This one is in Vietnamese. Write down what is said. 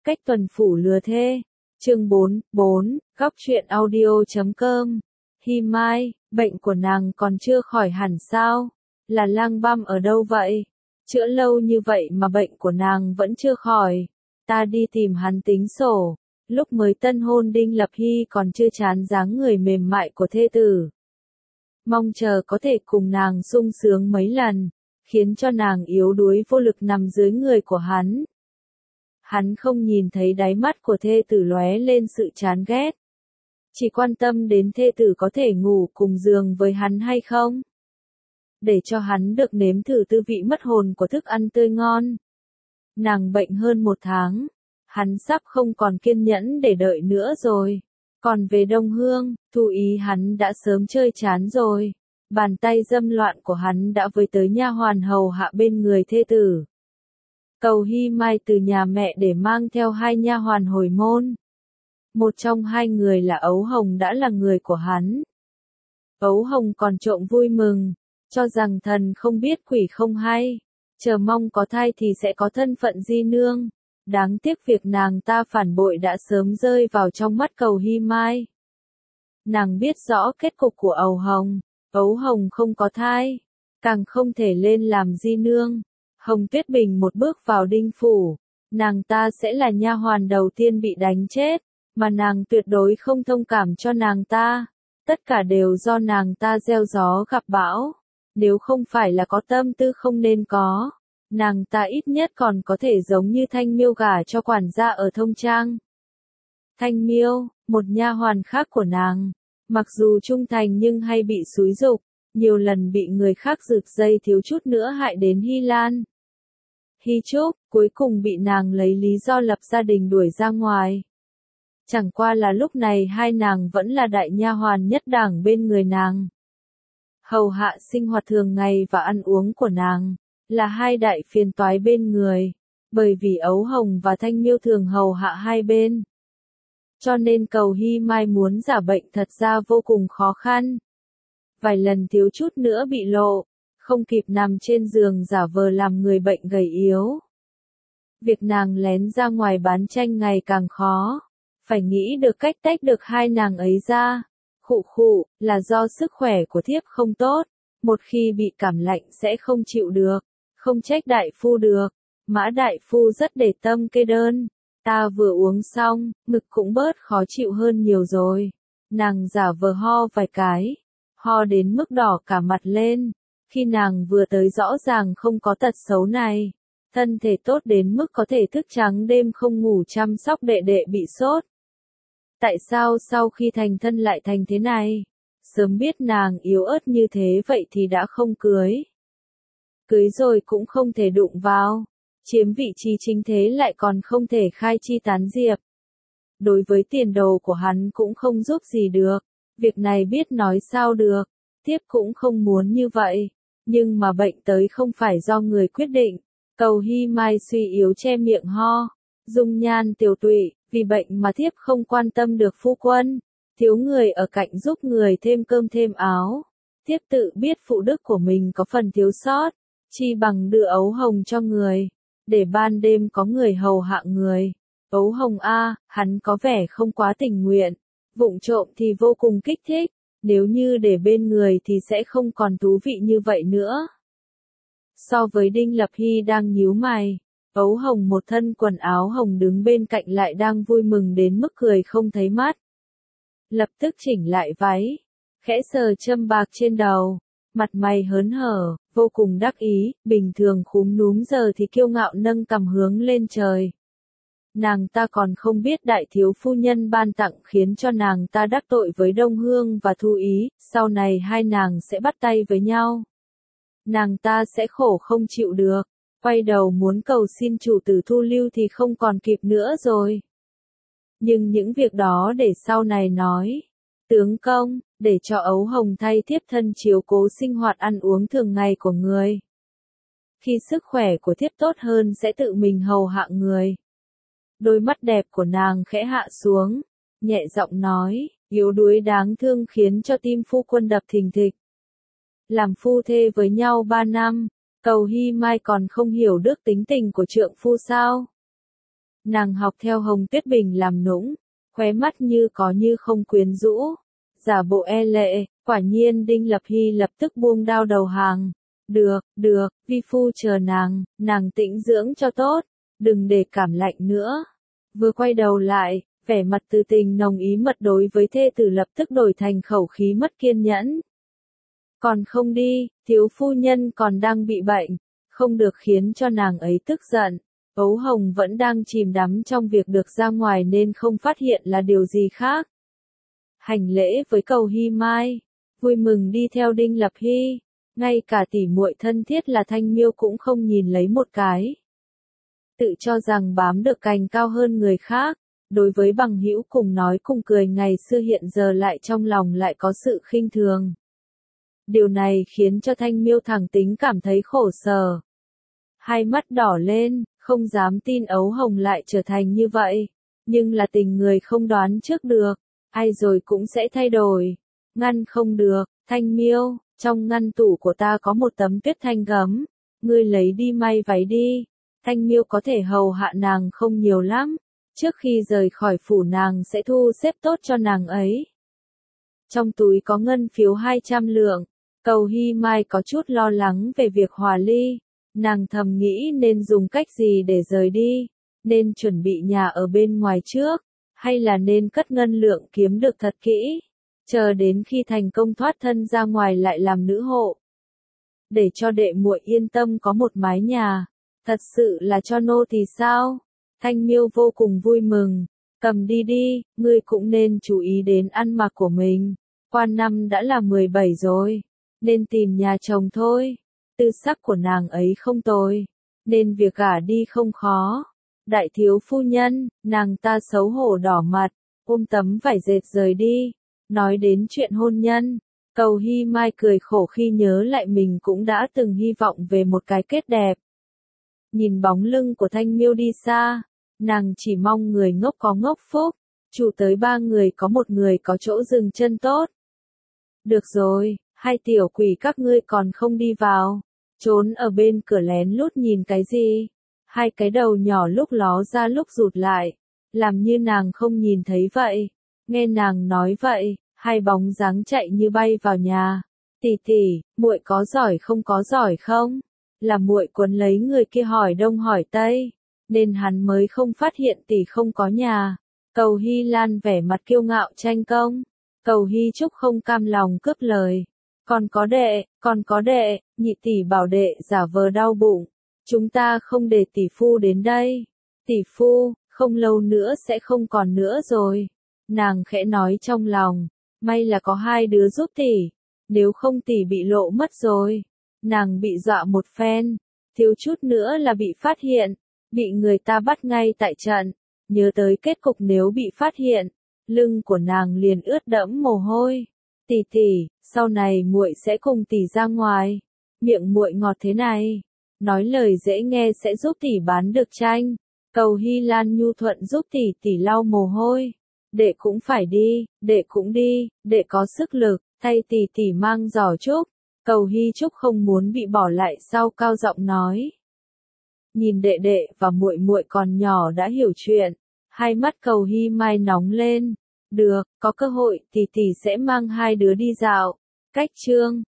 Cách tuần phủ lừa thê. Chương 4, góc truyện audio.com. Hi Mai, bệnh của nàng còn chưa khỏi hẳn sao? Là Lang Băm ở đâu vậy? Chữa lâu như vậy mà bệnh của nàng vẫn chưa khỏi. Ta đi tìm hắn tính sổ. Lúc mới tân hôn Đinh Lập Hy còn chưa chán dáng người mềm mại của thê tử. Mong chờ có thể cùng nàng sung sướng mấy lần, khiến cho nàng yếu đuối vô lực nằm dưới người của hắn. Hắn không nhìn thấy đáy mắt của thê tử lóe lên sự chán ghét. Chỉ quan tâm đến thê tử có thể ngủ cùng giường với hắn hay không. Để cho hắn được nếm thử tư vị mất hồn của thức ăn tươi ngon. Nàng bệnh hơn 1 tháng. Hắn sắp không còn kiên nhẫn để đợi nữa rồi. Còn về Đông Hương, Thu Ý hắn đã sớm chơi chán rồi. Bàn tay dâm loạn của hắn đã với tới nha hoàn hầu hạ bên người thê tử. Cầu Hi Mai từ nhà mẹ để mang theo 2 nha hoàn hồi môn. Một trong 2 người là Ấu Hồng đã là người của hắn. Ấu Hồng còn trộm vui mừng, cho rằng thần không biết quỷ không hay, chờ mong có thai thì sẽ có thân phận di nương. Đáng tiếc việc nàng ta phản bội đã sớm rơi vào trong mắt Cầu Hi Mai. Nàng biết rõ kết cục của Ấu Hồng không có thai, càng không thể lên làm di nương. Hồng Tuyết Bình một bước vào Đinh phủ, nàng ta sẽ là nha hoàn đầu tiên bị đánh chết, mà nàng tuyệt đối không thông cảm cho nàng ta. Tất cả đều do nàng ta gieo gió gặp bão. Nếu không phải là có tâm tư không nên có, nàng ta ít nhất còn có thể giống như Thanh Miêu gả cho quản gia ở Thông Trang. Thanh Miêu, một nha hoàn khác của nàng, mặc dù trung thành nhưng hay bị xúi giục, nhiều lần bị người khác giật dây thiếu chút nữa hại đến Hy Lan. Hy Trúc, cuối cùng bị nàng lấy lý do lập gia đình đuổi ra ngoài. Chẳng qua là lúc này 2 nàng vẫn là đại nha hoàn nhất đẳng bên người nàng. Hầu hạ sinh hoạt thường ngày và ăn uống của nàng, là 2 đại phiền toái bên người, bởi vì Ấu Hồng và Thanh Miêu thường hầu hạ 2 bên. Cho nên Cầu Hi Mai muốn giả bệnh thật ra vô cùng khó khăn. Vài lần thiếu chút nữa bị lộ, không kịp nằm trên giường giả vờ làm người bệnh gầy yếu. Việc nàng lén ra ngoài bán tranh ngày càng khó, phải nghĩ được cách tách được 2 nàng ấy ra. Khụ, là do sức khỏe của thiếp không tốt, một khi bị cảm lạnh sẽ không chịu được, không trách đại phu được. Mã đại phu rất để tâm kê đơn, ta vừa uống xong, ngực cũng bớt khó chịu hơn nhiều rồi. Nàng giả vờ ho vài cái, ho đến mức đỏ cả mặt lên. Khi nàng vừa tới rõ ràng không có tật xấu này, thân thể tốt đến mức có thể thức trắng đêm không ngủ chăm sóc đệ đệ bị sốt. Tại sao sau khi thành thân lại thành thế này? Sớm biết nàng yếu ớt như thế vậy thì đã không cưới. Cưới rồi cũng không thể đụng vào, chiếm vị trí chính thế lại còn không thể khai chi tán diệp. Đối với tiền đồ của hắn cũng không giúp gì được, việc này biết nói sao được, thiếp cũng không muốn như vậy, nhưng mà bệnh tới không phải do người quyết định. Cầu Hi Mai suy yếu che miệng ho, dung nhan tiều tụy, vì bệnh mà thiếp không quan tâm được phu quân, thiếu người ở cạnh giúp người thêm cơm thêm áo. Thiếp tự biết phụ đức của mình có phần thiếu sót, chi bằng đưa Ấu Hồng cho người, để ban đêm có người hầu hạ người. Ấu Hồng a, hắn có vẻ không quá tình nguyện, vụng trộm thì vô cùng kích thích, nếu như để bên người thì sẽ không còn thú vị như vậy nữa. So với Đinh Lập Hy đang nhíu mày, Ấu Hồng một thân quần áo hồng đứng bên cạnh lại đang vui mừng đến mức cười không thấy mắt. Lập tức chỉnh lại váy, khẽ sờ châm bạc trên đầu, mặt mày hớn hở, vô cùng đắc ý, bình thường khúm núm giờ thì kiêu ngạo nâng cằm hướng lên trời. Nàng ta còn không biết đại thiếu phu nhân ban tặng khiến cho nàng ta đắc tội với Đông Hương và Thu Ý, sau này 2 nàng sẽ bắt tay với nhau. Nàng ta sẽ khổ không chịu được, quay đầu muốn cầu xin chủ tử thu lưu thì không còn kịp nữa rồi. Nhưng những việc đó để sau này nói. Tướng công, để cho Ấu Hồng thay thiếp thân chiếu cố sinh hoạt ăn uống thường ngày của người. Khi sức khỏe của thiếp tốt hơn sẽ tự mình hầu hạ người. Đôi mắt đẹp của nàng khẽ hạ xuống, nhẹ giọng nói, yếu đuối đáng thương khiến cho tim phu quân đập thình thịch. Làm phu thê với nhau 3 năm, Cầu Hi Mai còn không hiểu được tính tình của trượng phu sao? Nàng học theo Hồng Tuyết Bình làm nũng, khóe mắt như có như không quyến rũ, giả bộ e lệ, quả nhiên Đinh Lập Hy lập tức buông đao đầu hàng. Được, vi phu chờ nàng tĩnh dưỡng cho tốt, đừng để cảm lạnh nữa. Vừa quay đầu lại, vẻ mặt từ tình nồng ý mật đối với thê tử lập tức đổi thành khẩu khí mất kiên nhẫn. Còn không đi, thiếu phu nhân còn đang bị bệnh, không được khiến cho nàng ấy tức giận. Ấu Hồng vẫn đang chìm đắm trong việc được ra ngoài nên không phát hiện là điều gì khác. Hành lễ với Cầu Hy Mai, vui mừng đi theo Đinh Lập Hy, ngay cả tỉ muội thân thiết là Thanh Miêu cũng không nhìn lấy một cái. Tự cho rằng bám được cành cao hơn người khác, đối với bằng hữu cùng nói cùng cười ngày xưa hiện giờ lại trong lòng lại có sự khinh thường. Điều này khiến cho Thanh Miêu thẳng tính cảm thấy khổ sở. Hai mắt đỏ lên, không dám tin Ấu Hồng lại trở thành như vậy. Nhưng là tình người không đoán trước được, ai rồi cũng sẽ thay đổi. Ngăn không được, Thanh Miêu, trong ngăn tủ của ta có một tấm tuyết thanh gấm, ngươi lấy đi may váy đi. Thanh Miêu có thể hầu hạ nàng không nhiều lắm, trước khi rời khỏi phủ nàng sẽ thu xếp tốt cho nàng ấy. Trong túi có ngân phiếu 200 lượng, Cầu Hy Mai có chút lo lắng về việc hòa ly, nàng thầm nghĩ nên dùng cách gì để rời đi, nên chuẩn bị nhà ở bên ngoài trước, hay là nên cất ngân lượng kiếm được thật kỹ, chờ đến khi thành công thoát thân ra ngoài lại làm nữ hộ. Để cho đệ muội yên tâm có một mái nhà, thật sự là cho nô thì sao? Thanh Miêu vô cùng vui mừng, cầm đi đi, ngươi cũng nên chú ý đến ăn mặc của mình, qua năm đã là 17 rồi, nên tìm nhà chồng thôi, tư sắc của nàng ấy không tồi, nên việc gả đi không khó. Đại thiếu phu nhân, nàng ta xấu hổ đỏ mặt, ôm tấm vải dệt rời đi, nói đến chuyện hôn nhân. Cầu Hy Mai cười khổ khi nhớ lại mình cũng đã từng hy vọng về một cái kết đẹp. Nhìn bóng lưng của Thanh Miêu đi xa, nàng chỉ mong người ngốc có ngốc phúc, chủ tới 3 người có một người có chỗ dừng chân tốt. Được rồi, hai tiểu quỷ các ngươi còn không đi vào, trốn ở bên cửa lén lút nhìn cái gì? Hai cái đầu nhỏ lúc ló ra lúc rụt lại, làm như nàng không nhìn thấy vậy. Nghe nàng nói vậy, hai bóng dáng chạy như bay vào nhà. Tỷ tỷ, muội có giỏi không? Là muội quấn lấy người kia hỏi đông hỏi tây, nên hắn mới không phát hiện tỷ không có nhà. Cầu Hy Lan vẻ mặt kiêu ngạo tranh công. Cầu Hy Trúc không cam lòng cướp lời. Còn có đệ, nhị tỷ bảo đệ giả vờ đau bụng. Chúng ta không để tỷ phu đến đây. Tỷ phu, không lâu nữa sẽ không còn nữa rồi. Nàng khẽ nói trong lòng, may là có hai đứa giúp tỷ, nếu không tỷ bị lộ mất rồi. Nàng bị dọa một phen, thiếu chút nữa là bị phát hiện, bị người ta bắt ngay tại trận. Nhớ tới kết cục nếu bị phát hiện, lưng của nàng liền ướt đẫm mồ hôi. Tỷ tỷ, sau này muội sẽ cùng tỷ ra ngoài. Miệng muội ngọt thế này, nói lời dễ nghe sẽ giúp tỷ bán được tranh. Cầu Hy Lan nhu thuận giúp tỷ lau mồ hôi. Đệ cũng phải đi, đệ cũng đi, đệ có sức lực, thay tỷ mang giỏ Trúc. Cầu Hy Trúc không muốn bị bỏ lại sau cao giọng nói. Nhìn đệ đệ và muội muội còn nhỏ đã hiểu chuyện, hai mắt Cầu Hy Mai nóng lên. Được, có cơ hội tỷ sẽ mang hai đứa đi dạo. Cách chương